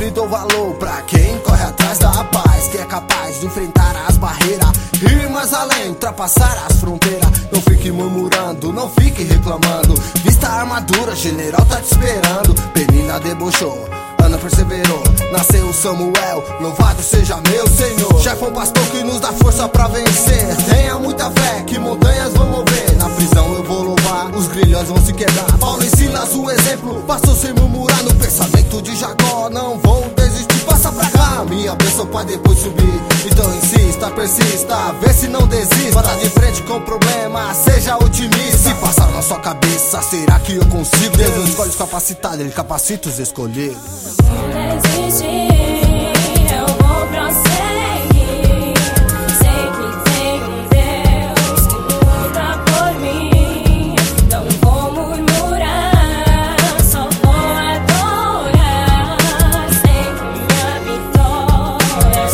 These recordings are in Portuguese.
sempre dou valor pra quem corre atrás da paz, que é capaz de enfrentar as barreiras, ir mais além, ultrapassar as fronteiras. Não fique murmurando, não fique reclamando, vista a armadura, general tá te esperando. Penina debochou, Ana perseverou, nasceu o Samuel, louvado seja meu Senhor. Chefão pastor que nos dá força pra vencer, tenha muita fé que montanhas vão mover. Na prisão eu vou louvar, os grilhões vão se quebrar. Paulo e Silas o exemplo, passou sem murmurar. No pensamento de Jacó, não vou desistir, passa pra cá. Minha bênção pra depois subir, então insista, persista, vê se não desiste. Bata de frente com problema, seja otimista. Se passar na sua cabeça, será que eu consigo? Deus não escolhe os capacitados, Ele capacita os escolhidos. Não desistir, eu vou prosseguir. Sei que tem um Deus que luta por mim. Não vou murmurar, só vou adorar. Sei que minha vitória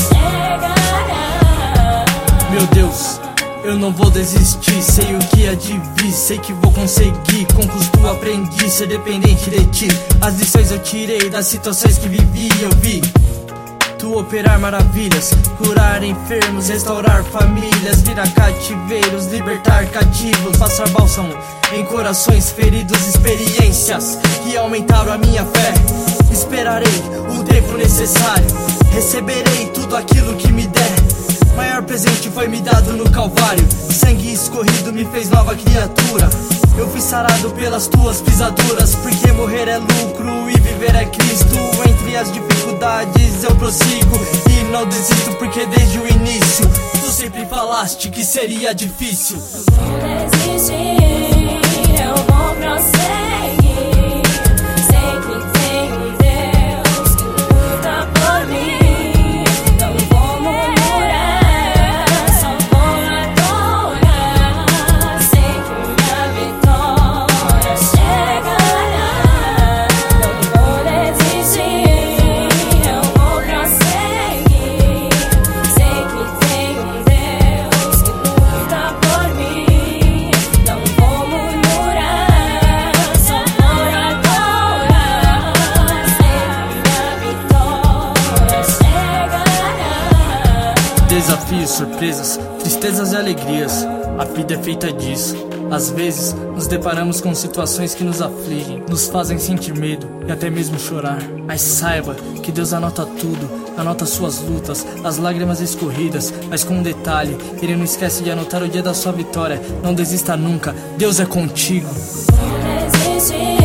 chegará. Meu Deus, eu não vou desistir, sei o que há de vir, sei que vou conseguir. Com custo aprendi ser dependente de ti. As lições eu tirei das situações que vivi e eu vi tu operar maravilhas, curar enfermos, restaurar famílias, virar cativeiros, libertar cativos, passar bálsamo em corações feridos, experiências que aumentaram a minha fé. Esperarei o tempo necessário, receberei tudo aquilo que me der. Maior presente foi me dado no Calvário, sangue escorrido me fez nova criatura. Eu fui sarado pelas tuas pisaduras, porque morrer é lucro e viver é Cristo. Entre as dificuldades eu prossigo e não desisto, porque desde o início tu sempre falaste que seria difícil. Não desistir, eu vou prosseguir. Sei que tem um Deus que luta por mim. Não vou murmurar, só vou adorar. Sei que minha vitória chegará. Não vou desistir, eu vou prosseguir. Sei que tem um Deus que luta por mim. Não vou murmurar, só vou adorar. Sei que minha vitória chegará. Desafios, surpresas, tristezas e alegrias, a vida é feita disso. Às vezes nos deparamos com situações que nos afligem, nos fazem sentir medo e até mesmo chorar. Mas saiba que Deus anota tudo, anota suas lutas, as lágrimas escorridas. Mas com um detalhe, Ele não esquece de anotar o dia da sua vitória. Não desista nunca, Deus é contigo. Não desistir.